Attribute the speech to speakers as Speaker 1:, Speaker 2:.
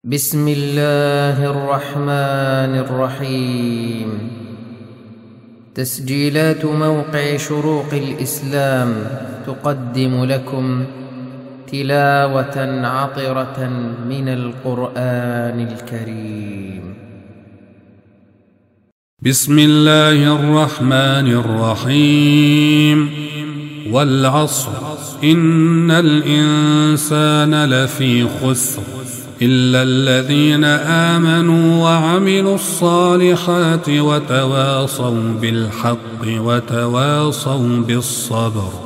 Speaker 1: بسم الله الرحمن الرحيم. تسجيلات موقع شروق الإسلام تقدم لكم تلاوة عطرة من القرآن الكريم.
Speaker 2: بسم الله الرحمن الرحيم. والعصر إن الإنسان لفي خسر إلا الذين آمنوا وعملوا الصالحات وتواصوا بالحق وتواصوا بالصبر.